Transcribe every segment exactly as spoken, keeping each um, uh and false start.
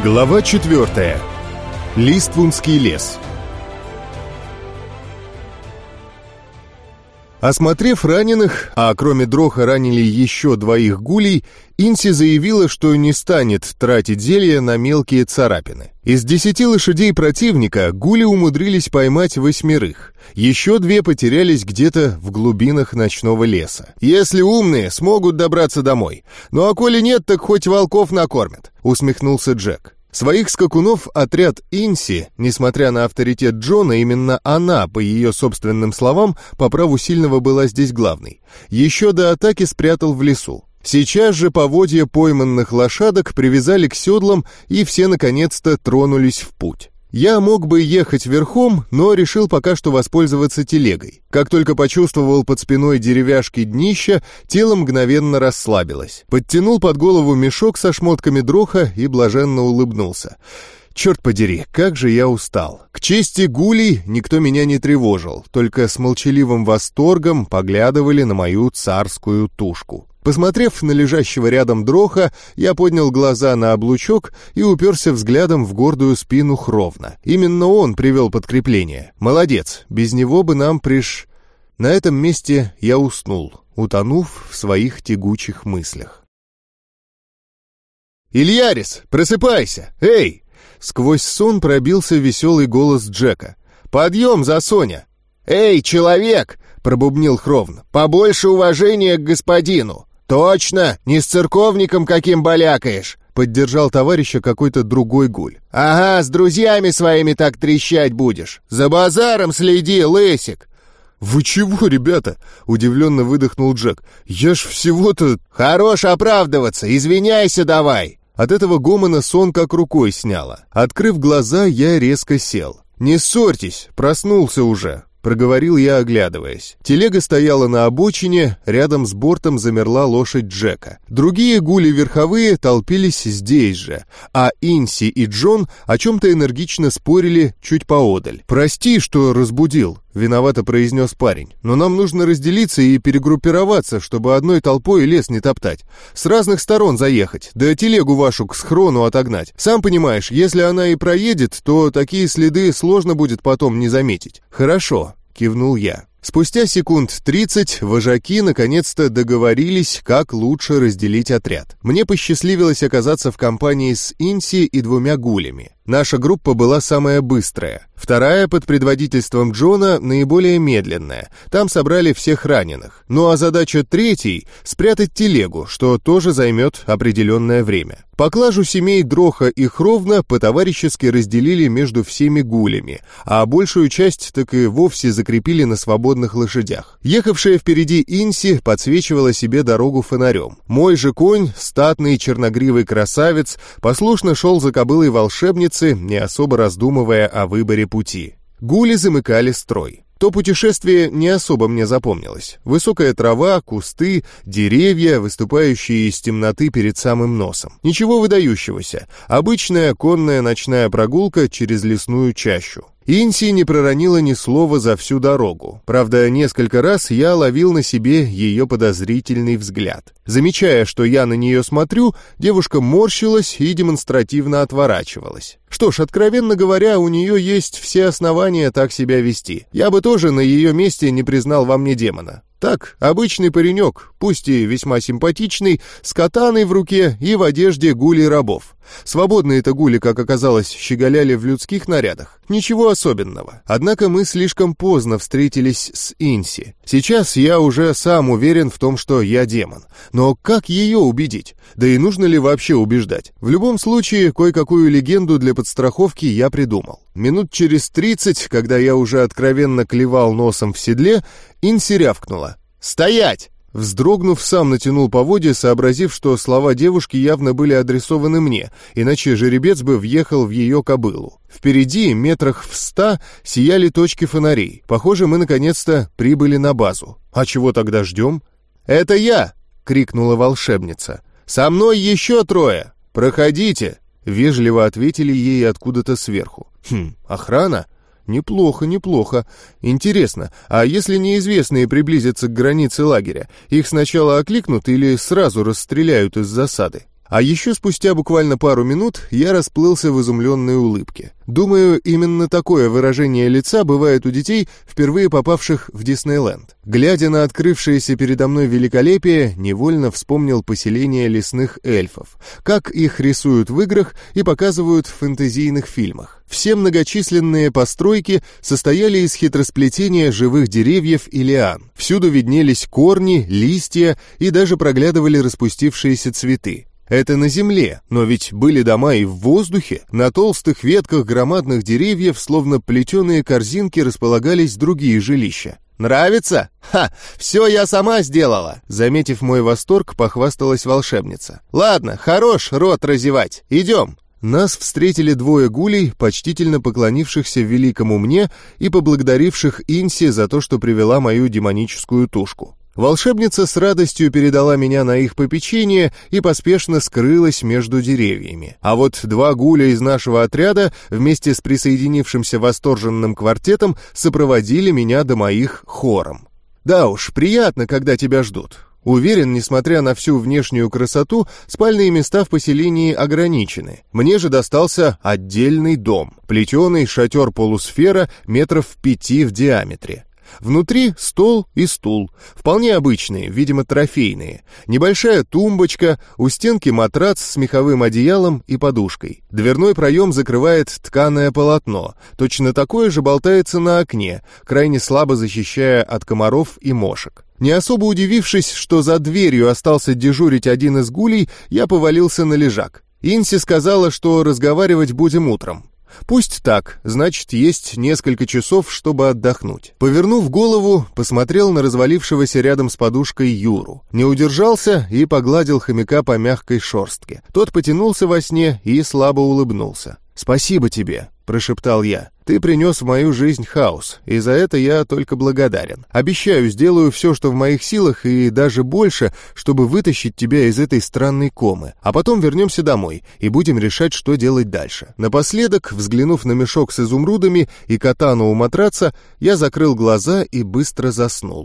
Глава четвертая. Листвунский лес. Осмотрев раненых, а кроме Дроха ранили еще двоих гулей, Инси заявила, что не станет тратить зелья на мелкие царапины. Из десяти лошадей противника гули умудрились поймать восьмерых. Еще две потерялись где-то в глубинах ночного леса. «Если умные, смогут добраться домой. Ну а коли нет, так хоть волков накормят», — усмехнулся Джек. Своих скакунов отряд Инси, несмотря на авторитет Джона, именно она, по ее собственным словам, по праву сильного была здесь главной, еще до атаки спрятал в лесу. Сейчас же поводья пойманных лошадок привязали к седлам, и все наконец-то тронулись в путь. Я мог бы ехать верхом, но решил пока что воспользоваться телегой. Как только почувствовал под спиной деревяшки днища, тело мгновенно расслабилось. Подтянул под голову мешок со шмотками Дроха и блаженно улыбнулся. Черт подери, как же я устал. К чести гулей никто меня не тревожил, только с молчаливым восторгом поглядывали на мою царскую тушку. Посмотрев на лежащего рядом Дроха, я поднял глаза на облучок и уперся взглядом в гордую спину Хровна. Именно он привел подкрепление. Молодец, без него бы нам приш... На этом месте я уснул, утонув в своих тягучих мыслях. «Ильярис, просыпайся! Эй!» Сквозь сон пробился веселый голос Джека. «Подъем, Засоня!» «Эй, человек!» — пробубнил Хровн. «Побольше уважения к господину!» «Точно! Не с церковником каким балякаешь!» — поддержал товарища какой-то другой гуль. «Ага, с друзьями своими так трещать будешь! За базаром следи, лысик!» «Вы чего, ребята?» — удивленно выдохнул Джек. «Я ж всего-то...» «Хорош оправдываться! Извиняйся давай!» От этого гомона сон как рукой сняло. Открыв глаза, я резко сел. «Не ссорьтесь, проснулся уже», — проговорил я, оглядываясь. Телега стояла на обочине, рядом с бортом замерла лошадь Джека. Другие гули верховые толпились здесь же, а Инси и Джон о чем-то энергично спорили чуть поодаль. «Прости, что разбудил», — виновато произнес парень. «Но нам нужно разделиться и перегруппироваться, чтобы одной толпой лес не топтать. С разных сторон заехать, да телегу вашу к схрону отогнать. Сам понимаешь, если она и проедет, то такие следы сложно будет потом не заметить». «Хорошо», — кивнул я. Спустя секунд тридцать вожаки наконец-то договорились, как лучше разделить отряд. Мне посчастливилось оказаться в компании с Инси и двумя гулями. Наша группа была самая быстрая. Вторая, под предводительством Джона, наиболее медленная. Там собрали всех раненых. Ну а задача третьей — спрятать телегу, что тоже займет определенное время. Поклажу семей Дроха и Хровна по-товарищески разделили между всеми гулями, а большую часть так и вовсе закрепили на свободных лошадях. Ехавшая впереди Инси подсвечивала себе дорогу фонарем. Мой же конь, статный черногривый красавец, послушно шел за кобылой волшебницы, не особо раздумывая о выборе пути. Гули замыкали строй. То путешествие не особо мне запомнилось. Высокая трава, кусты, деревья, выступающие из темноты перед самым носом. Ничего выдающегося. Обычная конная ночная прогулка через лесную чащу. Инси не проронила ни слова за всю дорогу. Правда, несколько раз я ловил на себе ее подозрительный взгляд. Замечая, что я на нее смотрю, девушка морщилась и демонстративно отворачивалась. Что ж, откровенно говоря, у нее есть все основания так себя вести. Я бы тоже на ее месте не признал во мне демона. Так, обычный паренек, пусть и весьма симпатичный, с катаной в руке и в одежде гулей рабов. Свободные-то гули, как оказалось, щеголяли в людских нарядах. Ничего особенного. Однако мы слишком поздно встретились с Инси. Сейчас я уже сам уверен в том, что я демон. Но как ее убедить? Да и нужно ли вообще убеждать? В любом случае, кое-какую легенду для подстраховки я придумал. Минут через тридцать, когда я уже откровенно клевал носом в седле, Инси рявкнула: «Стоять!» Вздрогнув, сам натянул поводья, сообразив, что слова девушки явно были адресованы мне, иначе жеребец бы въехал в ее кобылу. Впереди, метрах в ста, сияли точки фонарей. Похоже, мы наконец-то прибыли на базу. А чего тогда ждем? «Это я!» — крикнула волшебница. «Со мной еще трое! Проходите!» — вежливо ответили ей откуда-то сверху. «Хм, охрана? Неплохо, неплохо. Интересно, а если неизвестные приблизятся к границе лагеря, их сначала окликнут или сразу расстреляют из засады? А еще спустя буквально пару минут я расплылся в изумленной улыбке. Думаю, именно такое выражение лица бывает у детей, впервые попавших в Диснейленд. Глядя на открывшееся передо мной великолепие, невольно вспомнил поселение лесных эльфов, как их рисуют в играх и показывают в фэнтезийных фильмах. Все многочисленные постройки состояли из хитросплетения живых деревьев и лиан. Всюду виднелись корни, листья и даже проглядывали распустившиеся цветы. Это на земле, но ведь были дома и в воздухе. На толстых ветках громадных деревьев, словно плетеные корзинки, располагались другие жилища. «Нравится? Ха! Все я сама сделала!» Заметив мой восторг, похвасталась волшебница. «Ладно, хорош рот разевать. Идем!» Нас встретили двое гулей, почтительно поклонившихся великому мне и поблагодаривших Инси за то, что привела мою демоническую тушку. Волшебница с радостью передала меня на их попечение и поспешно скрылась между деревьями. А вот два гуля из нашего отряда вместе с присоединившимся восторженным квартетом сопроводили меня до моих хором. Да уж, приятно, когда тебя ждут. Уверен, несмотря на всю внешнюю красоту, спальные места в поселении ограничены. Мне же достался отдельный дом, плетеный шатер-полусфера метров пяти в диаметре. Внутри стол и стул, вполне обычные, видимо, трофейные. Небольшая тумбочка, у стенки матрац с меховым одеялом и подушкой. Дверной проем закрывает тканое полотно, точно такое же болтается на окне, крайне слабо защищая от комаров и мошек. Не особо удивившись, что за дверью остался дежурить один из гулей, я повалился на лежак. Инси сказала, что разговаривать будем утром. Пусть так, значит, есть несколько часов, чтобы отдохнуть. Повернув голову, посмотрел на развалившегося рядом с подушкой Юру. Не удержался и погладил хомяка по мягкой шерстке. Тот потянулся во сне и слабо улыбнулся. «Спасибо тебе», — прошептал я. «Ты принес в мою жизнь хаос, и за это я только благодарен. Обещаю, сделаю все, что в моих силах, и даже больше, чтобы вытащить тебя из этой странной комы. А потом вернемся домой и будем решать, что делать дальше». Напоследок, взглянув на мешок с изумрудами и катану у матраца, я закрыл глаза и быстро заснул.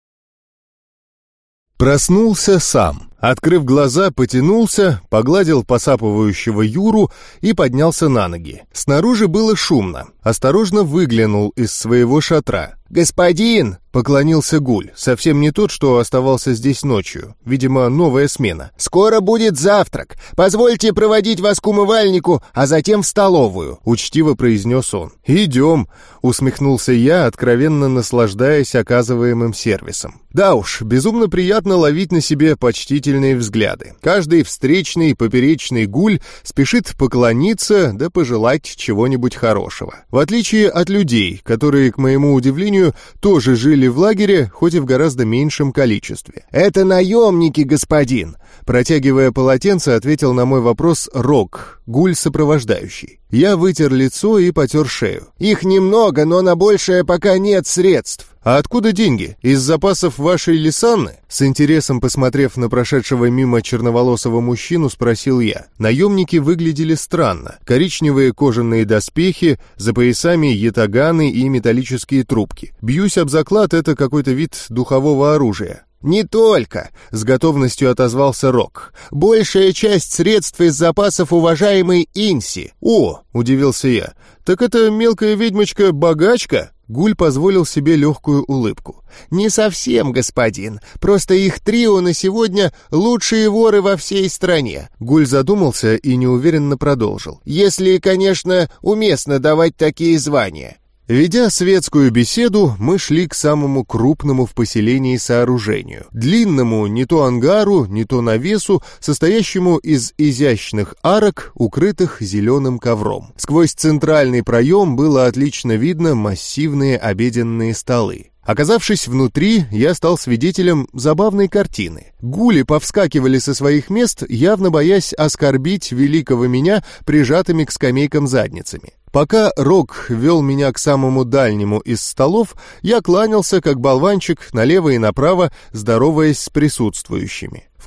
Проснулся сам. Открыв глаза, потянулся, погладил посапывающего Юру и поднялся на ноги. Снаружи было шумно. Осторожно выглянул из своего шатра. «Господин!» — поклонился гуль. Совсем не тот, что оставался здесь ночью. Видимо, новая смена. «Скоро будет завтрак. Позвольте проводить вас к умывальнику, а затем в столовую», — учтиво произнес он. «Идем», — усмехнулся я, откровенно наслаждаясь оказываемым сервисом. Да уж, безумно приятно ловить на себе почтительные взгляды. Каждый встречный поперечный гуль спешит поклониться да пожелать чего-нибудь хорошего. В отличие от людей, которые, к моему удивлению, тоже жили в лагере, хоть и в гораздо меньшем количестве. «Это наемники, господин!» Протягивая полотенце, ответил на мой вопрос Рок, гуль сопровождающий. Я вытер лицо и потер шею. «Их немного, но на большее пока нет средств». «А откуда деньги? Из запасов вашей Лисанны?» С интересом посмотрев на прошедшего мимо черноволосого мужчину, спросил я. Наемники выглядели странно. Коричневые кожаные доспехи, за поясами ятаганы и металлические трубки. Бьюсь об заклад, это какой-то вид духового оружия. «Не только», — с готовностью отозвался Рок. «Большая часть средств из запасов уважаемой Инси». «О», — удивился я, — «так это мелкая ведьмочка-богачка?» Гуль позволил себе легкую улыбку. «Не совсем, господин. Просто их трио на сегодня лучшие воры во всей стране». Гуль задумался и неуверенно продолжил. «Если, конечно, уместно давать такие звания». Ведя светскую беседу, мы шли к самому крупному в поселении сооружению. Длинному не то ангару, не то навесу, состоящему из изящных арок, укрытых зеленым ковром. Сквозь центральный проем было отлично видно массивные обеденные столы. Оказавшись внутри, я стал свидетелем забавной картины. Гули повскакивали со своих мест, явно боясь оскорбить великого меня прижатыми к скамейкам задницами. Пока Рок вел меня к самому дальнему из столов, я кланялся, как болванчик, налево и направо, здороваясь с присутствующими. В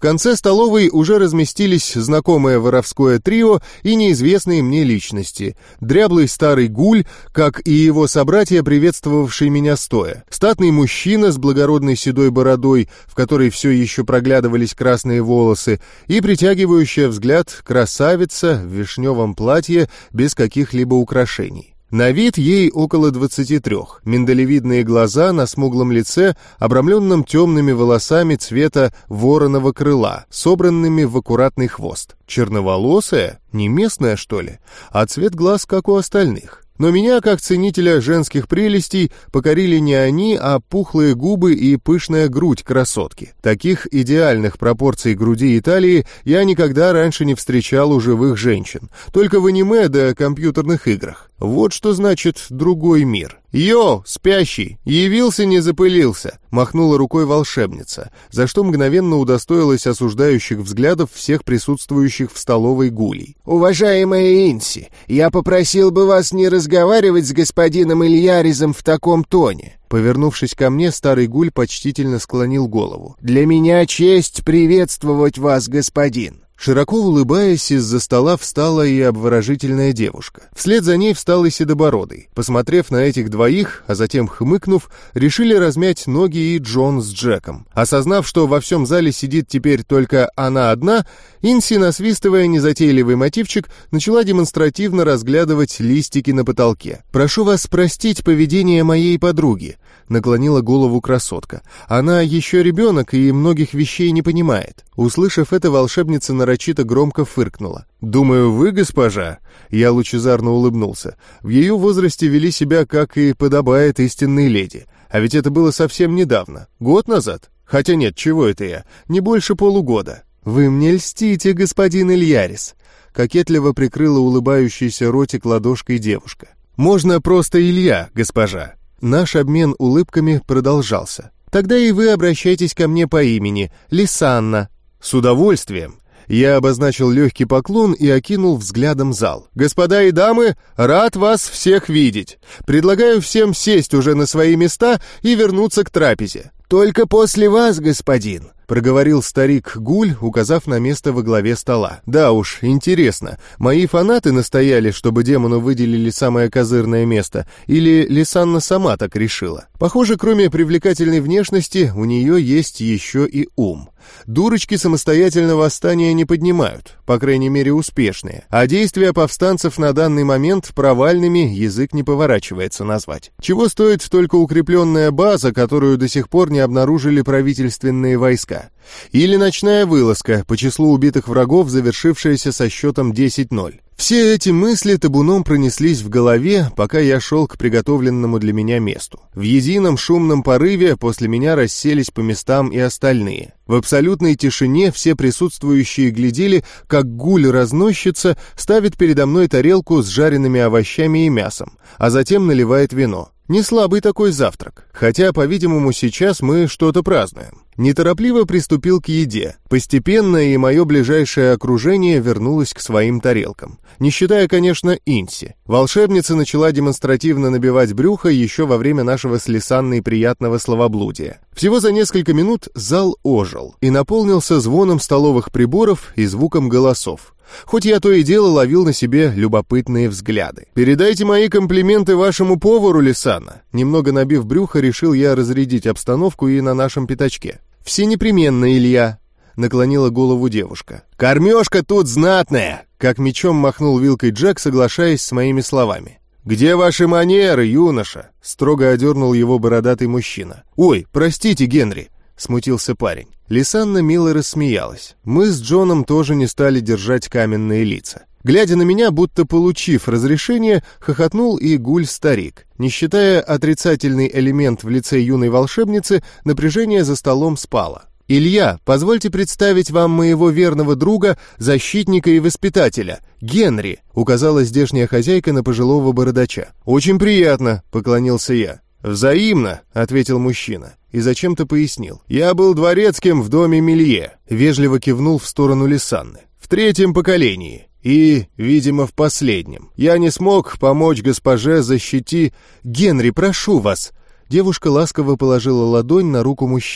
конце столовой уже разместились знакомое воровское трио и неизвестные мне личности. Дряблый старый гуль, как и его собратья, приветствовавший меня стоя. Статный мужчина с благородной седой бородой, в которой все еще проглядывались красные волосы, и притягивающая взгляд красавица в вишневом платье без каких-либо украшений. На вид ей около двадцати трех, миндалевидные глаза на смуглом лице, обрамленном темными волосами цвета вороного крыла, собранными в аккуратный хвост. Черноволосая? Не местная, что ли? А цвет глаз, как у остальных. Но меня, как ценителя женских прелестей, покорили не они, а пухлые губы и пышная грудь красотки. Таких идеальных пропорций груди и талии я никогда раньше не встречал у живых женщин, только в аниме да компьютерных играх. Вот что значит другой мир. «Йо, спящий! Явился, не запылился!» — махнула рукой волшебница, за что мгновенно удостоилась осуждающих взглядов всех присутствующих в столовой гулей. «Уважаемая Инси, я попросил бы вас не разговаривать с господином Ильяризом в таком тоне». Повернувшись ко мне, старый гуль почтительно склонил голову. «Для меня честь приветствовать вас, господин». Широко улыбаясь, из-за стола встала и обворожительная девушка. Вслед за ней встал и седобородый. Посмотрев на этих двоих, а затем хмыкнув, решили размять ноги и Джон с Джеком. Осознав, что во всем зале сидит теперь только она одна, Инси, насвистывая незатейливый мотивчик, начала демонстративно разглядывать листики на потолке. «Прошу вас простить поведение моей подруги», — наклонила голову красотка. «Она еще ребенок и многих вещей не понимает». Услышав это, волшебница нарочито громко фыркнула. «Думаю, вы, госпожа?» Я лучезарно улыбнулся. В ее возрасте вели себя, как и подобает истинной леди. А ведь это было совсем недавно. Год назад? Хотя нет, чего это я? Не больше полугода. «Вы мне льстите, господин Ильярис», — кокетливо прикрыла улыбающийся ротик ладошкой девушка. «Можно просто Илья, госпожа». Наш обмен улыбками продолжался. «Тогда и вы обращайтесь ко мне по имени, Лисанна». «С удовольствием». Я обозначил легкий поклон и окинул взглядом зал. «Господа и дамы, рад вас всех видеть. Предлагаю всем сесть уже на свои места и вернуться к трапезе». «Только после вас, господин», — проговорил старик Гуль, указав на место во главе стола. «Да уж, интересно, мои фанаты настояли, чтобы демону выделили самое козырное место, или Лисанна сама так решила? Похоже, кроме привлекательной внешности, у нее есть еще и ум. Дурочки самостоятельно восстания не поднимают, по крайней мере успешные, а действия повстанцев на данный момент провальными язык не поворачивается назвать. Чего стоит только укрепленная база, которую до сих пор не обнаружили правительственные войска. Или ночная вылазка, по числу убитых врагов, завершившаяся со счетом десять ноль. Все эти мысли табуном пронеслись в голове, пока я шел к приготовленному для меня месту. В едином шумном порыве после меня расселись по местам и остальные. В абсолютной тишине все присутствующие глядели, как гуль-разносчица ставит передо мной тарелку с жареными овощами и мясом, а затем наливает вино. Не слабый такой завтрак, хотя, по-видимому, сейчас мы что-то празднуем. Неторопливо приступил к еде. Постепенно и мое ближайшее окружение вернулось к своим тарелкам. Не считая, конечно, Инси. Волшебница начала демонстративно набивать брюхо еще во время нашего с Лисанной приятного словоблудия. Всего за несколько минут зал ожил и наполнился звоном столовых приборов и звуком голосов. Хоть я то и дело ловил на себе любопытные взгляды. «Передайте мои комплименты вашему повару, Лисанна». Немного набив брюхо, решил я разрядить обстановку и на нашем пятачке. «Все непременно, Илья», — наклонила голову девушка. «Кормежка тут знатная», — как мечом махнул вилкой Джек, соглашаясь с моими словами. «Где ваши манеры, юноша?» — строго одернул его бородатый мужчина. «Ой, простите, Генри», — смутился парень. Лисанна мило рассмеялась. Мы с Джоном тоже не стали держать каменные лица. Глядя на меня, будто получив разрешение, хохотнул и гуль-старик. Не считая отрицательный элемент в лице юной волшебницы, напряжение за столом спало. «Илья, позвольте представить вам моего верного друга, защитника и воспитателя, Генри», указала здешняя хозяйка на пожилого бородача. «Очень приятно», — поклонился я. «Взаимно», — ответил мужчина и зачем-то пояснил. «Я был дворецким в доме Мелье», — вежливо кивнул в сторону Лисанны. «В третьем поколении. И, видимо, в последнем. Я не смог помочь госпоже защити...» «Генри, прошу вас!» Девушка ласково положила ладонь на руку мужчине.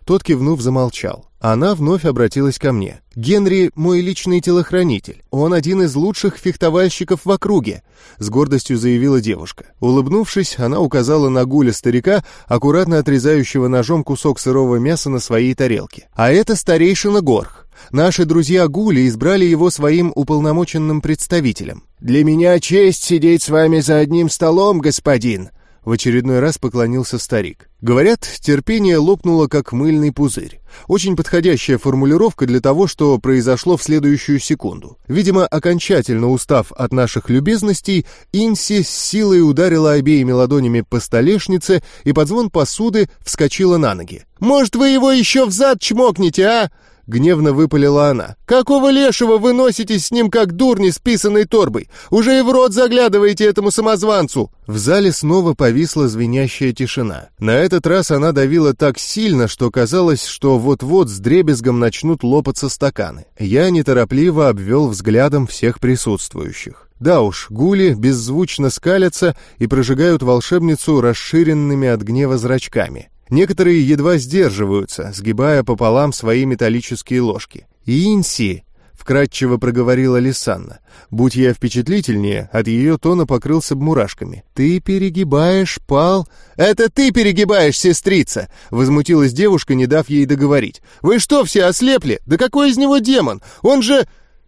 Тот, кивнув, замолчал. Она вновь обратилась ко мне. «Генри — мой личный телохранитель. Он один из лучших фехтовальщиков в округе», — с гордостью заявила девушка. Улыбнувшись, она указала на гуля старика, аккуратно отрезающего ножом кусок сырого мяса на своей тарелке. «А это старейшина Горх. Наши друзья-гули избрали его своим уполномоченным представителем». «Для меня честь сидеть с вами за одним столом, господин», — в очередной раз поклонился старик. Говорят, терпение лопнуло, как мыльный пузырь. Очень подходящая формулировка для того, что произошло в следующую секунду. Видимо, окончательно устав от наших любезностей, Инси с силой ударила обеими ладонями по столешнице и под звон посуды вскочила на ноги. «Может, вы его еще взад чмокнете, а?» — гневно выпалила она. «Какого лешего вы носитесь с ним, как дурни с писаной торбой? Уже и в рот заглядываете этому самозванцу!» В зале снова повисла звенящая тишина. На этот раз она давила так сильно, что казалось, что вот-вот с дребезгом начнут лопаться стаканы. Я неторопливо обвел взглядом всех присутствующих. Да уж, гули беззвучно скалятся и прожигают волшебницу расширенными от гнева зрачками. Некоторые едва сдерживаются, сгибая пополам свои металлические ложки. «Инси!» — вкратчиво проговорила Лисанна. Будь я впечатлительнее, от ее тона покрылся бы мурашками. «Ты перегибаешь, пал...» «Это ты перегибаешь, сестрица!» — возмутилась девушка, не дав ей договорить. «Вы что, все ослепли? Да какой из него демон? Он же...»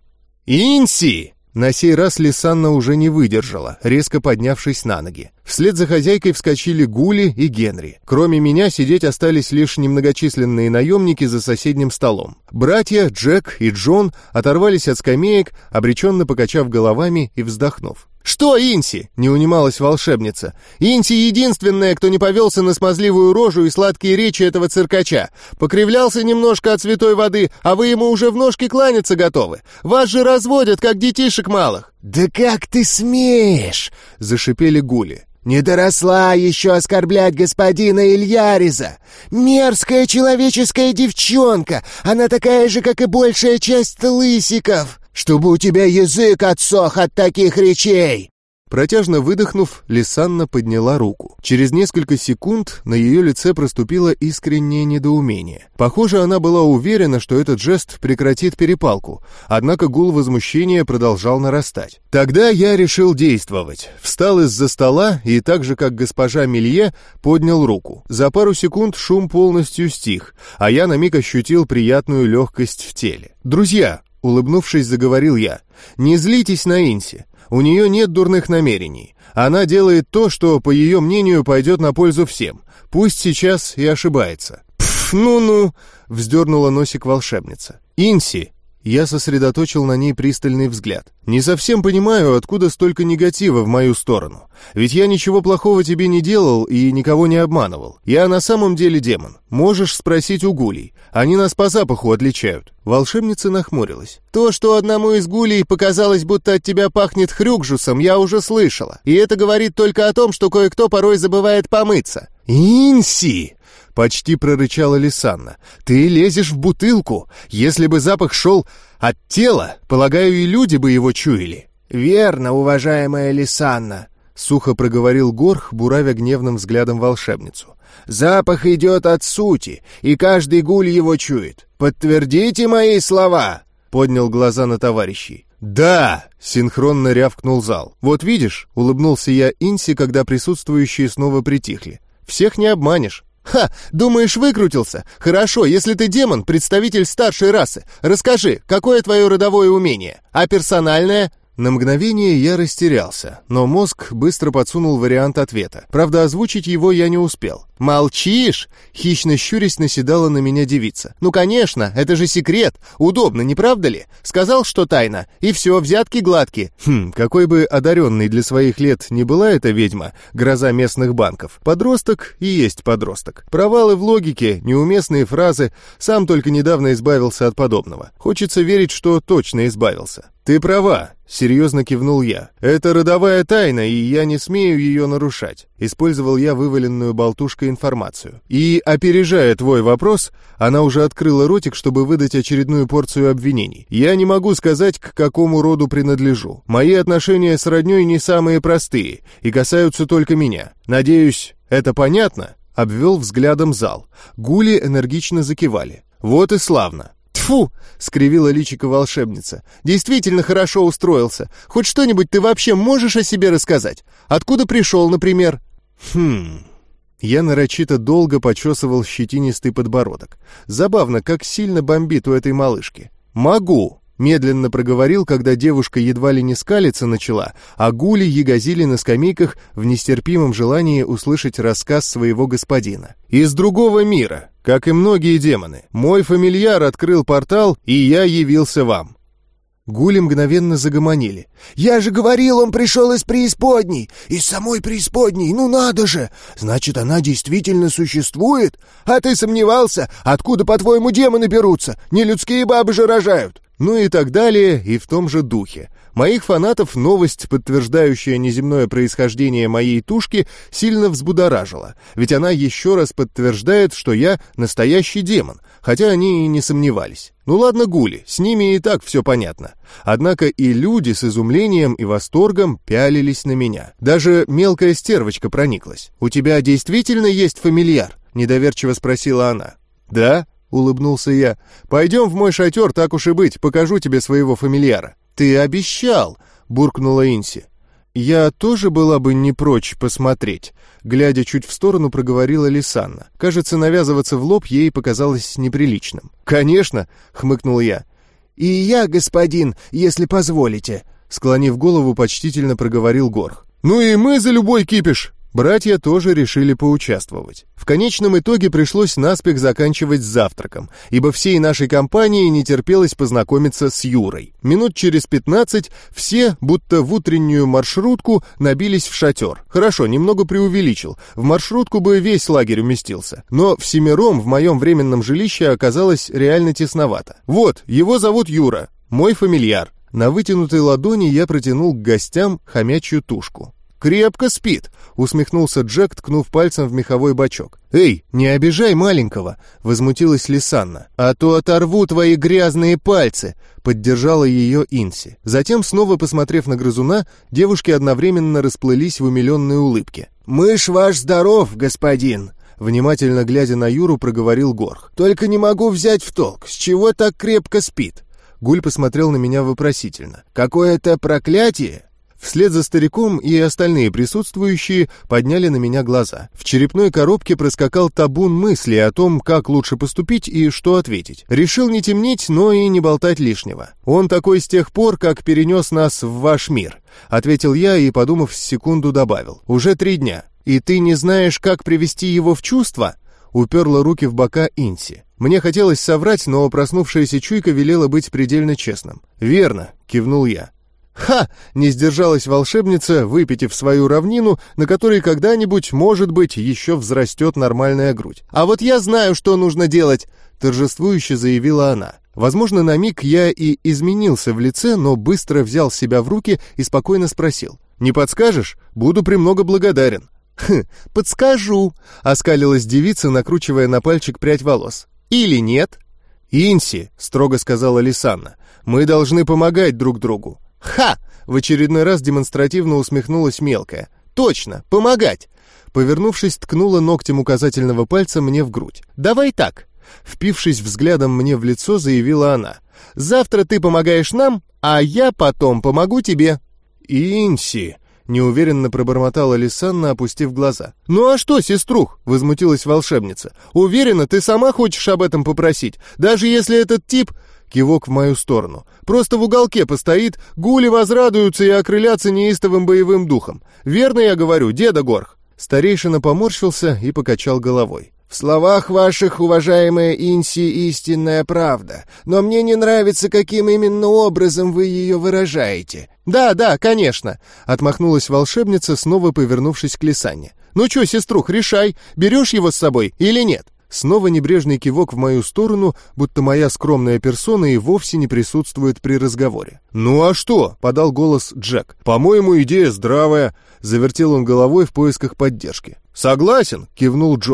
«Инси!» На сей раз Лисанна уже не выдержала, резко поднявшись на ноги. Вслед за хозяйкой вскочили Гули и Генри. Кроме меня сидеть остались лишь немногочисленные наемники за соседним столом. Братья Джек и Джон оторвались от скамеек, обреченно покачав головами и вздохнув. «Что, Инси?» — не унималась волшебница. «Инси единственная, кто не повелся на смазливую рожу и сладкие речи этого циркача. Покривлялся немножко от святой воды, а вы ему уже в ножки кланяться готовы. Вас же разводят, как детишек малых». «Да как ты смеешь?» — зашипели Гули. «Не доросла еще оскорблять господина Ильяриза! Мерзкая человеческая девчонка! Она такая же, как и большая часть лысиков! Чтобы у тебя язык отсох от таких речей!» Протяжно выдохнув, Лисанна подняла руку. Через несколько секунд на ее лице проступило искреннее недоумение. Похоже, она была уверена, что этот жест прекратит перепалку, однако гул возмущения продолжал нарастать. Тогда я решил действовать. Встал из-за стола и, так же как госпожа Мелье, поднял руку. За пару секунд шум полностью стих, а я на миг ощутил приятную легкость в теле. «Друзья!» — улыбнувшись, заговорил я. «Не злитесь на Инси. У нее нет дурных намерений. Она делает то, что, по ее мнению, пойдет на пользу всем. Пусть сейчас и ошибается». «Пф, ну-ну!» — вздернула носик волшебница. «Инси!» Я сосредоточил на ней пристальный взгляд. «Не совсем понимаю, откуда столько негатива в мою сторону. Ведь я ничего плохого тебе не делал и никого не обманывал. Я на самом деле демон. Можешь спросить у гулей. Они нас по запаху отличают». Волшебница нахмурилась. «То, что одному из гулей показалось, будто от тебя пахнет хрюкжусом, я уже слышала. И это говорит только о том, что кое-кто порой забывает помыться». «Инси!» — почти прорычала Лисанна. «Ты лезешь в бутылку. Если бы запах шел от тела, полагаю, и люди бы его чуяли». «Верно, уважаемая Лисанна», — сухо проговорил Горх, буравя гневным взглядом волшебницу. «Запах идет от сути, и каждый гуль его чует. Подтвердите мои слова!» — поднял глаза на товарищей. «Да!» — синхронно рявкнул зал. «Вот видишь», — улыбнулся я Инси, когда присутствующие снова притихли. «Всех не обманешь». «Ха! Думаешь, выкрутился? Хорошо, если ты демон, представитель старшей расы. Расскажи, какое твое родовое умение? А персональное?» На мгновение я растерялся, но мозг быстро подсунул вариант ответа. Правда, озвучить его я не успел. «Молчишь?» — хищно щурясь наседала на меня девица. «Ну, конечно, это же секрет. Удобно, не правда ли? Сказал, что тайна, и все, взятки гладкие». Хм, какой бы одаренной для своих лет не была эта ведьма, гроза местных банков, подросток и есть подросток. Провалы в логике, неуместные фразы, сам только недавно избавился от подобного. Хочется верить, что точно избавился. «Ты права», — серьезно кивнул я. «Это родовая тайна, и я не смею ее нарушать». Использовал я вываленную болтушкой информацию. И, опережая твой вопрос, она уже открыла ротик, чтобы выдать очередную порцию обвинений. Я не могу сказать, к какому роду принадлежу. Мои отношения с роднёй не самые простые и касаются только меня. Надеюсь, это понятно? обвел взглядом зал. Гули энергично закивали. «Вот и славно!» «Тьфу!» — скривила личико волшебница. «Действительно хорошо устроился. Хоть что-нибудь ты вообще можешь о себе рассказать? Откуда пришел, например?» «Хм...» Я нарочито долго почесывал щетинистый подбородок. Забавно, как сильно бомбит у этой малышки. «Могу!» — медленно проговорил, когда девушка едва ли не скалиться начала, а гули ягозили на скамейках в нестерпимом желании услышать рассказ своего господина. «Из другого мира, как и многие демоны. Мой фамильяр открыл портал, и я явился вам». Гули мгновенно загомонили. «Я же говорил, он пришел из преисподней! Из самой преисподней! Ну надо же! Значит, она действительно существует? А ты сомневался? Откуда, по-твоему, демоны берутся? Не людские бабы же рожают!» Ну и так далее, и в том же духе. Моих фанатов новость, подтверждающая неземное происхождение моей тушки, сильно взбудоражила, ведь она еще раз подтверждает, что я настоящий демон, хотя они и не сомневались. Ну ладно, гули, с ними и так все понятно. Однако и люди с изумлением и восторгом пялились на меня. Даже мелкая стервочка прониклась. «У тебя действительно есть фамильяр?» — недоверчиво спросила она. «Да», — улыбнулся я. «Пойдем в мой шатер, так уж и быть, покажу тебе своего фамильяра». «Ты обещал!» — буркнула Инси. «Я тоже была бы не прочь посмотреть», — глядя чуть в сторону, проговорила Лисанна. Кажется, навязываться в лоб ей показалось неприличным. «Конечно!» — хмыкнул я. «И я, господин, если позволите», — склонив голову, почтительно проговорил Горх. «Ну и мы за любой кипиш!» Братья тоже решили поучаствовать. В конечном итоге пришлось наспех заканчивать с завтраком, ибо всей нашей компании не терпелось познакомиться с Юрой. Минут через пятнадцать все, будто в утреннюю маршрутку, набились в шатер. Хорошо, немного преувеличил. В маршрутку бы весь лагерь уместился. Но всемиром в моем временном жилище оказалось реально тесновато. Вот, его зовут Юра, мой фамильяр. На вытянутой ладони я протянул к гостям хомячью тушку. «Крепко спит», — усмехнулся Джек, ткнув пальцем в меховой бачок. «Эй, не обижай маленького», — возмутилась Лисанна. «А то оторву твои грязные пальцы», — поддержала ее Инси. Затем, снова посмотрев на грызуна, девушки одновременно расплылись в умиленной улыбке. «Мышь ваш здоров, господин», — внимательно глядя на Юру, проговорил Горх. «Только не могу взять в толк, с чего так крепко спит?» Гуль посмотрел на меня вопросительно. «Какое-то проклятие?» Вслед за стариком и остальные присутствующие подняли на меня глаза. В черепной коробке проскакал табун мыслей о том, как лучше поступить и что ответить. Решил не темнить, но и не болтать лишнего. «Он такой с тех пор, как перенес нас в ваш мир», — ответил я и, подумав, секунду добавил. «Уже три дня. И ты не знаешь, как привести его в чувство?» — уперла руки в бока Инси. Мне хотелось соврать, но проснувшаяся чуйка велела быть предельно честным. «Верно», — кивнул я. «Ха!» — не сдержалась волшебница, выпитив свою равнину, на которой когда-нибудь, может быть, еще взрастет нормальная грудь. «А вот я знаю, что нужно делать!» — торжествующе заявила она. Возможно, на миг я и изменился в лице, но быстро взял себя в руки и спокойно спросил. «Не подскажешь? Буду премного благодарен». «Хм, подскажу!» — оскалилась девица, накручивая на пальчик прядь волос. «Или нет?» «Инси!» — строго сказала Лисанна. «Мы должны помогать друг другу». «Ха!» — в очередной раз демонстративно усмехнулась мелкая. «Точно, помогать!» Повернувшись, ткнула ногтем указательного пальца мне в грудь. «Давай так!» Впившись взглядом мне в лицо, заявила она. «Завтра ты помогаешь нам, а я потом помогу тебе». «Инси!» — неуверенно пробормотала Лисанна, опустив глаза. «Ну а что, сеструх?» — возмутилась волшебница. «Уверена, ты сама хочешь об этом попросить, даже если этот тип...» Кивок в мою сторону. «Просто в уголке постоит, гули возрадуются и окрылятся неистовым боевым духом. Верно я говорю, деда Горх?» Старейшина поморщился и покачал головой. «В словах ваших, уважаемая Инси, истинная правда, но мне не нравится, каким именно образом вы ее выражаете». «Да, да, конечно», — отмахнулась волшебница, снова повернувшись к Лисанне. «Ну чё, сеструх, решай, берешь его с собой или нет?» Снова небрежный кивок в мою сторону, будто моя скромная персона и вовсе не присутствует при разговоре. «Ну а что?» — подал голос Джек. «По-моему, идея здравая», — завертел он головой в поисках поддержки. «Согласен», — кивнул Джон.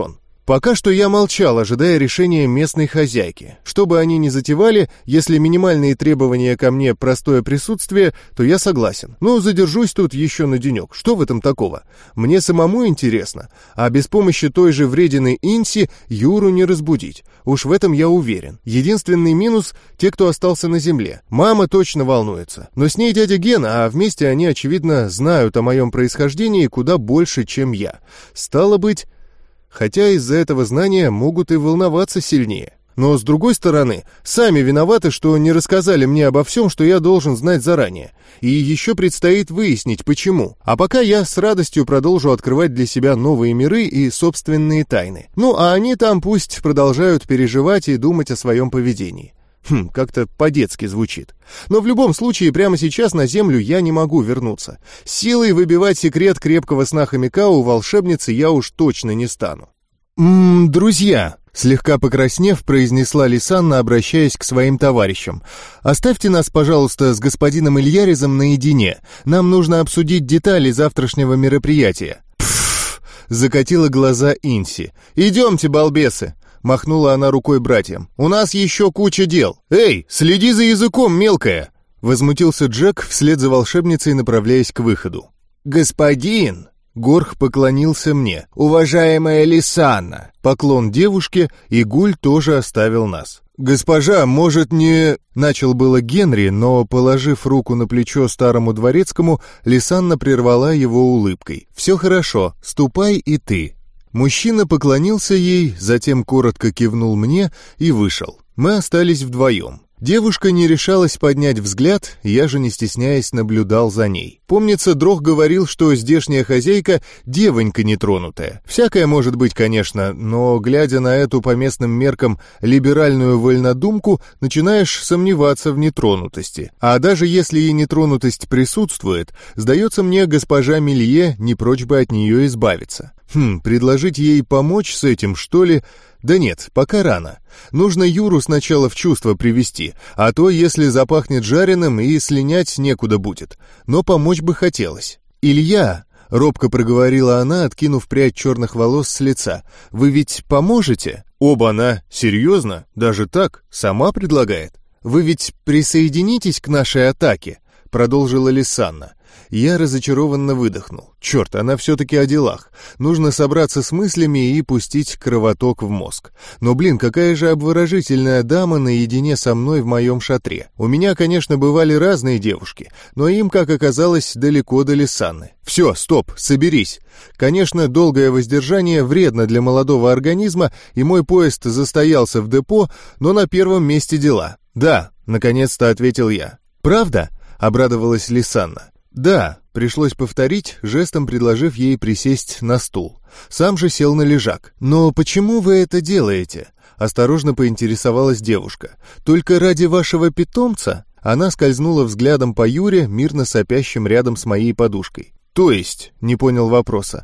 Пока что я молчал, ожидая решения местной хозяйки. Что бы они ни затевали, если минимальные требования ко мне простое присутствие, то я согласен. Ну, задержусь тут еще на денек. Что в этом такого? Мне самому интересно. А без помощи той же врединой Инси Юру не разбудить. Уж в этом я уверен. Единственный минус — те, кто остался на земле. Мама точно волнуется. Но с ней дядя Гена, а вместе они, очевидно, знают о моем происхождении куда больше, чем я. Стало быть... Хотя из-за этого знания могут и волноваться сильнее. Но, с другой стороны, сами виноваты, что не рассказали мне обо всем, что я должен знать заранее. И еще предстоит выяснить, почему. А пока я с радостью продолжу открывать для себя новые миры и собственные тайны. Ну, а они там пусть продолжают переживать и думать о своем поведении. Хм, как-то по-детски звучит. Но в любом случае, прямо сейчас на Землю я не могу вернуться. Силой выбивать секрет крепкого сна хомяка у волшебницы я уж точно не стану. «Ммм, друзья», — слегка покраснев, произнесла Лисанна, обращаясь к своим товарищам. «Оставьте нас, пожалуйста, с господином Ильяризом наедине. Нам нужно обсудить детали завтрашнего мероприятия». «Пф», — закатила глаза Инси. «Идемте, балбесы». Махнула она рукой братьям. «У нас еще куча дел. Эй, следи за языком, мелкая!» Возмутился Джек вслед за волшебницей, направляясь к выходу. «Господин!» Горх поклонился мне. «Уважаемая Лисанна!» Поклон девушке, и Гуль тоже оставил нас. «Госпожа, может, не...» Начал было Генри, но, положив руку на плечо старому дворецкому, Лисанна прервала его улыбкой. «Все хорошо, ступай и ты». Мужчина поклонился ей, затем коротко кивнул мне и вышел. Мы остались вдвоем. Девушка не решалась поднять взгляд, я же, не стесняясь, наблюдал за ней. Помнится, Дрох говорил, что здешняя хозяйка — девонька нетронутая. Всякое может быть, конечно, но, глядя на эту по местным меркам либеральную вольнодумку, начинаешь сомневаться в нетронутости. А даже если и нетронутость присутствует, сдается мне, госпожа Мелье не прочь бы от нее избавиться. Хм, предложить ей помочь с этим, что ли? Да нет, пока рано. Нужно Юру сначала в чувство привести, а то, если запахнет жареным, и слинять некуда будет. Но помочь бы хотелось. «Илья», — робко проговорила она, откинув прядь черных волос с лица, — «вы ведь поможете?» «Оба-на, серьезно? Даже так? Сама предлагает?» «Вы ведь присоединитесь к нашей атаке?» — продолжила Лисанна. Я разочарованно выдохнул. Черт, она все-таки о делах. Нужно собраться с мыслями и пустить кровоток в мозг. Но, блин, какая же обворожительная дама наедине со мной в моем шатре. У меня, конечно, бывали разные девушки, но им, как оказалось, далеко до Лисанны. Все, стоп, соберись. Конечно, долгое воздержание вредно для молодого организма, и мой поезд застоялся в депо, но на первом месте дела. «Да», — наконец-то ответил я. «Правда?» — обрадовалась Лисанна. «Да», — пришлось повторить, жестом предложив ей присесть на стул. Сам же сел на лежак. «Но почему вы это делаете?» — осторожно поинтересовалась девушка. «Только ради вашего питомца?» Она скользнула взглядом по Юре, мирно сопящим рядом с моей подушкой. «То есть?» — не понял вопроса.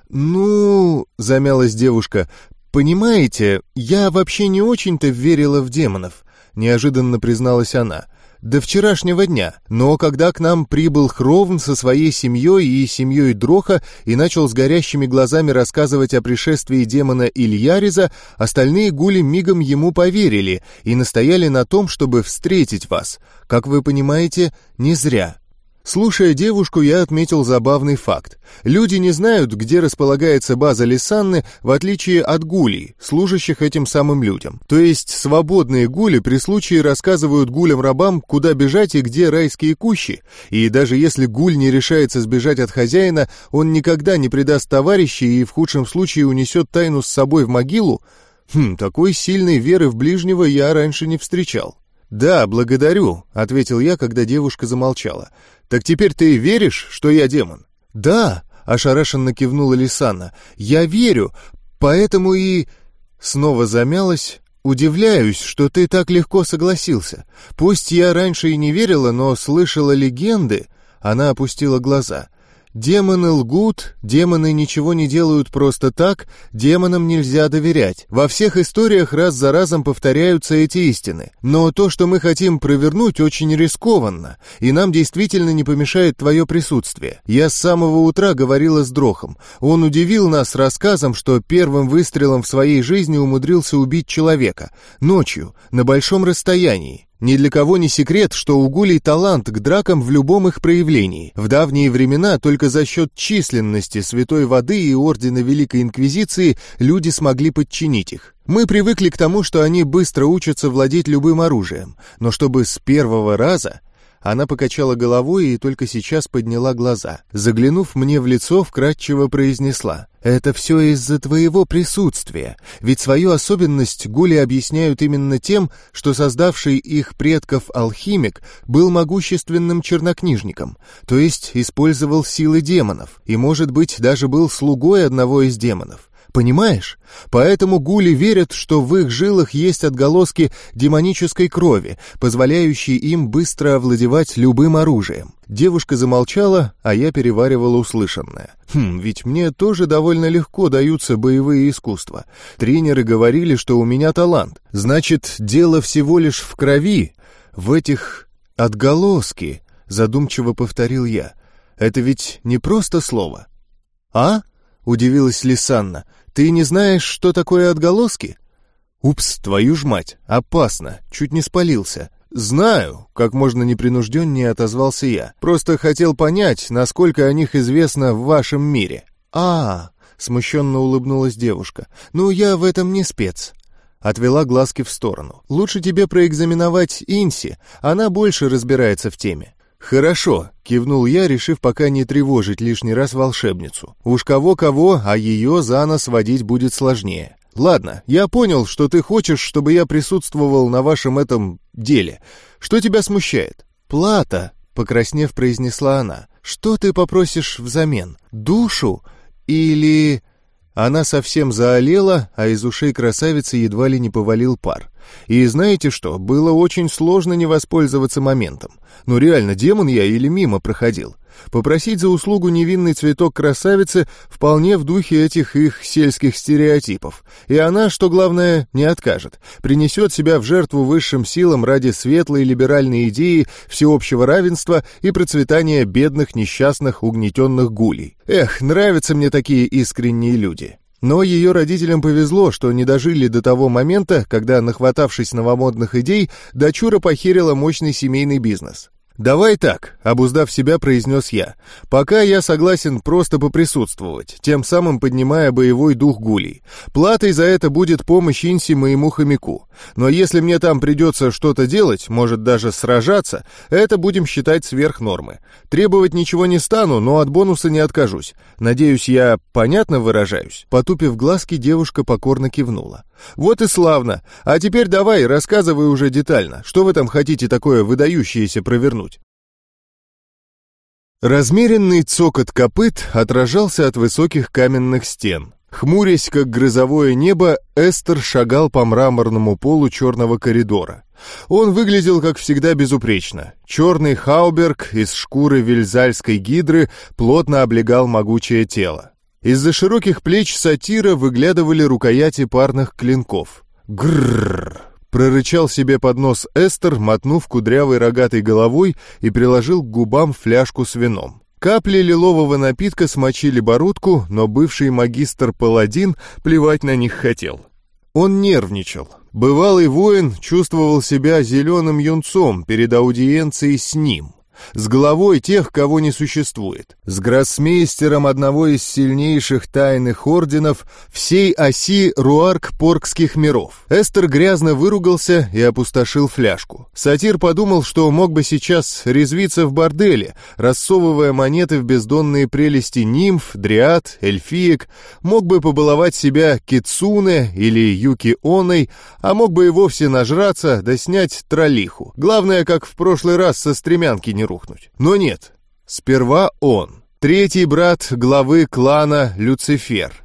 «Ну...» — замялась девушка. «Понимаете, я вообще не очень-то верила в демонов», — неожиданно призналась она. «До вчерашнего дня, но когда к нам прибыл Хровн со своей семьей и семьей Дроха и начал с горящими глазами рассказывать о пришествии демона Ильяриза, остальные гули мигом ему поверили и настояли на том, чтобы встретить вас. Как вы понимаете, не зря». Слушая девушку, я отметил забавный факт. Люди не знают, где располагается база Лисанны, в отличие от гулей, служащих этим самым людям. То есть свободные гули при случае рассказывают гулям-рабам, куда бежать и где райские кущи. И даже если гуль не решается сбежать от хозяина, он никогда не предаст товарищей и в худшем случае унесет тайну с собой в могилу. Хм, такой сильной веры в ближнего я раньше не встречал. «Да, благодарю», — ответил я, когда девушка замолчала. «Так теперь ты веришь, что я демон?» «Да», — ошарашенно кивнула Лисанна, — «я верю, поэтому и...» Снова замялась. «Удивляюсь, что ты так легко согласился. Пусть я раньше и не верила, но слышала легенды...» Она опустила глаза. Демоны лгут, демоны ничего не делают просто так, демонам нельзя доверять. Во всех историях раз за разом повторяются эти истины. Но то, что мы хотим провернуть, очень рискованно, и нам действительно не помешает твое присутствие. Я с самого утра говорила с Дрохом. Он удивил нас рассказом, что первым выстрелом в своей жизни умудрился убить человека. Ночью, на большом расстоянии. Ни для кого не секрет, что у гулей талант к дракам в любом их проявлении. В давние времена только за счет численности Святой Воды и Ордена Великой Инквизиции люди смогли подчинить их. Мы привыкли к тому, что они быстро учатся владеть любым оружием, но чтобы с первого раза... Она покачала головой и только сейчас подняла глаза. Заглянув мне в лицо, вкратчиво произнесла: «Это все из-за твоего присутствия, ведь свою особенность гули объясняют именно тем, что создавший их предков алхимик был могущественным чернокнижником, то есть использовал силы демонов, и, может быть, даже был слугой одного из демонов. Понимаешь? Поэтому гули верят, что в их жилах есть отголоски демонической крови, позволяющие им быстро овладевать любым оружием». Девушка замолчала, а я переваривала услышанное. Хм, ведь мне тоже довольно легко даются боевые искусства. Тренеры говорили, что у меня талант. Значит, дело всего лишь в крови, в этих отголоски, задумчиво повторил я. Это ведь не просто слово. А? Удивилась Лисанна. «Ты не знаешь, что такое отголоски?» «Упс, твою ж мать, опасно, чуть не спалился». «Знаю», — как можно непринужденнее отозвался я. «Просто хотел понять, насколько о них известно в вашем мире». «А-а-а», смущенно улыбнулась девушка. «Ну, я в этом не спец». Отвела глазки в сторону. «Лучше тебе проэкзаменовать Инси, она больше разбирается в теме». «Хорошо», — кивнул я, решив пока не тревожить лишний раз волшебницу. «Уж кого-кого, а ее за нос водить будет сложнее. Ладно, я понял, что ты хочешь, чтобы я присутствовал на вашем этом деле. Что тебя смущает?» «Плата», — покраснев, произнесла она. «Что ты попросишь взамен? Душу? Или...» Она совсем заолела, а из ушей красавицы едва ли не повалил пар. И знаете что, было очень сложно не воспользоваться моментом. Ну реально, демон я или мимо проходил? Попросить за услугу невинный цветок красавицы вполне в духе этих их сельских стереотипов. И она, что главное, не откажет. Принесет себя в жертву высшим силам ради светлой либеральной идеи всеобщего равенства и процветания бедных, несчастных, угнетенных гулей. Эх, нравятся мне такие искренние люди. Но ее родителям повезло, что не дожили до того момента, когда, нахватавшись новомодных идей, дочура похерила мощный семейный бизнес. «Давай так», — обуздав себя, произнес я. «Пока я согласен просто поприсутствовать, тем самым поднимая боевой дух гулей. Платой за это будет помощь Инси моему хомяку. Но если мне там придется что-то делать, может даже сражаться, это будем считать сверх нормы. Требовать ничего не стану, но от бонуса не откажусь. Надеюсь, я понятно выражаюсь?» Потупив глазки, девушка покорно кивнула. «Вот и славно. А теперь давай, рассказывай уже детально, что вы там хотите такое выдающееся провернуть?» Размеренный цокот копыт отражался от высоких каменных стен. Хмурясь, как грозовое небо, Эстер шагал по мраморному полу черного коридора. Он выглядел, как всегда, безупречно. Черный хауберг из шкуры вельзальской гидры плотно облегал могучее тело. Из-за широких плеч сатира выглядывали рукояти парных клинков. «Гррррр!» — прорычал себе под нос Эстер, мотнув кудрявой рогатой головой и приложил к губам фляжку с вином. Капли лилового напитка смочили бородку, но бывший магистр-паладин плевать на них хотел. Он нервничал. Бывалый воин чувствовал себя зеленым юнцом перед аудиенцией с ним. С головой тех, кого не существует. С гроссмейстером одного из сильнейших тайных орденов всей оси руарк-поркских миров. Эстер грязно выругался и опустошил фляжку. Сатир подумал, что мог бы сейчас резвиться в борделе, рассовывая монеты в бездонные прелести нимф, дриад, эльфиек, мог бы побаловать себя кицуне или юки-оной, а мог бы и вовсе нажраться да снять троллиху. Главное, как в прошлый раз со стремянки не рухнуть. Но нет. Сперва он. Третий брат главы клана Люцифер.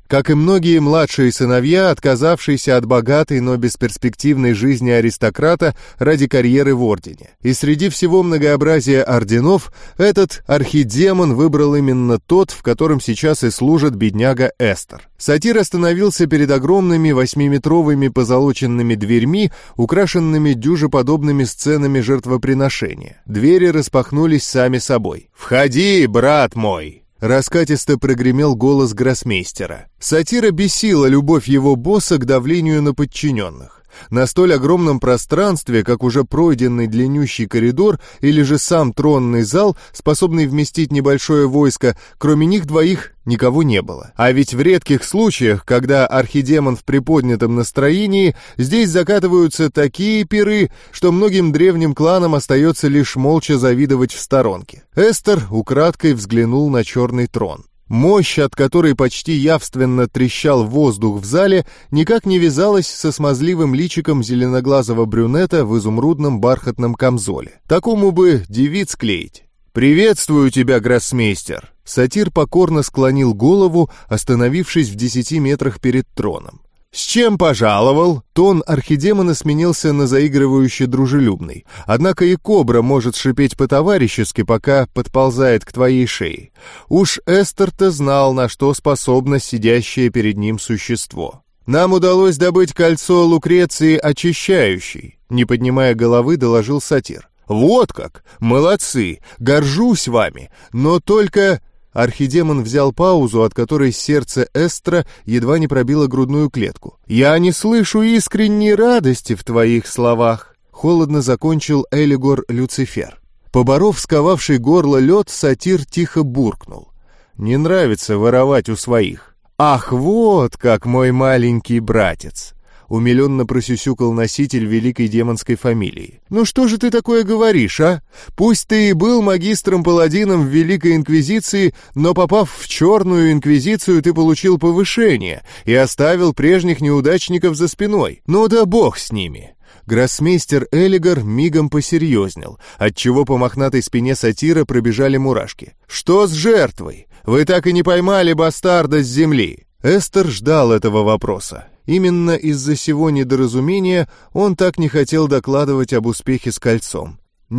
как и многие младшие сыновья, отказавшиеся от богатой, но бесперспективной жизни аристократа ради карьеры в ордене. И среди всего многообразия орденов этот архидемон выбрал именно тот, в котором сейчас и служит бедняга Эстер. Сатир остановился перед огромными восьмиметровыми позолоченными дверьми, украшенными дюжеподобными сценами жертвоприношения. Двери распахнулись сами собой. «Входи, брат мой!» Раскатисто прогремел голос гроссмейстера. Сатира бесила любовь его босса к давлению на подчиненных. На столь огромном пространстве, как уже пройденный длиннющий коридор или же сам тронный зал, способный вместить небольшое войско, кроме них двоих никого не было. А ведь в редких случаях, когда архидемон в приподнятом настроении, здесь закатываются такие пиры, что многим древним кланам остается лишь молча завидовать в сторонке. Эстер украдкой взглянул на черный трон. Мощь, от которой почти явственно трещал воздух в зале, никак не вязалась со смазливым личиком зеленоглазого брюнета в изумрудном бархатном камзоле. Такому бы девиц клеить. «Приветствую тебя, гроссмейстер!» Сатир покорно склонил голову, остановившись в десяти метрах перед троном. «С чем пожаловал?» Тон архидемона сменился на заигрывающе дружелюбный. Однако и кобра может шипеть по-товарищески, пока подползает к твоей шее. Уж Эстер-то знал, на что способно сидящее перед ним существо. «Нам удалось добыть кольцо Лукреции очищающей», — не поднимая головы, доложил сатир. «Вот как! Молодцы! Горжусь вами! Но только...» Архидемон взял паузу, от которой сердце Эстра едва не пробило грудную клетку. «Я не слышу искренней радости в твоих словах», — холодно закончил Элигор Люцифер. Поборов сковавший горло лед, сатир тихо буркнул. «Не нравится воровать у своих». «Ах, вот как, мой маленький братец!» Умиленно просюсюкал носитель великой демонской фамилии. «Ну что же ты такое говоришь, а? Пусть ты и был магистром-паладином в Великой Инквизиции, но попав в Черную Инквизицию, ты получил повышение и оставил прежних неудачников за спиной. Ну да бог с ними!» Гроссмейстер Элигор мигом посерьезнел, отчего по мохнатой спине сатира пробежали мурашки. «Что с жертвой? Вы так и не поймали бастарда с земли?» Эстер ждал этого вопроса. Именно из-за сего недоразумения он так не хотел докладывать об успехе с кольцом.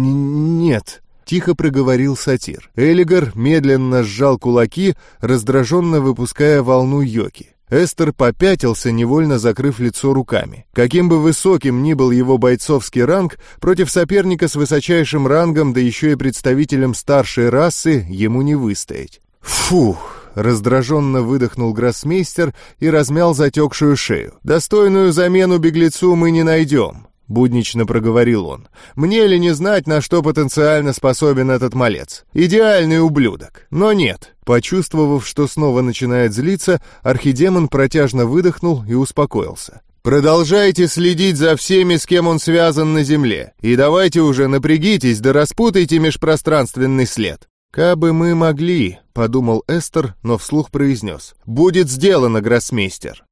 «Нет», — тихо проговорил сатир. Элигор медленно сжал кулаки, раздраженно выпуская волну йоки. Эстер попятился, невольно закрыв лицо руками. Каким бы высоким ни был его бойцовский ранг, против соперника с высочайшим рангом, да еще и представителем старшей расы, ему не выстоять. «Фух!» — раздраженно выдохнул гроссмейстер и размял затекшую шею. «Достойную замену беглецу мы не найдем», — буднично проговорил он. «Мне ли не знать, на что потенциально способен этот малец? Идеальный ублюдок. Но нет». Почувствовав, что снова начинает злиться, архидемон протяжно выдохнул и успокоился. «Продолжайте следить за всеми, с кем он связан на земле, и давайте уже напрягитесь да распутайте межпространственный след». «Кабы мы могли», — подумал Эстер, но вслух произнес. «Будет сделано, гроссмейстер».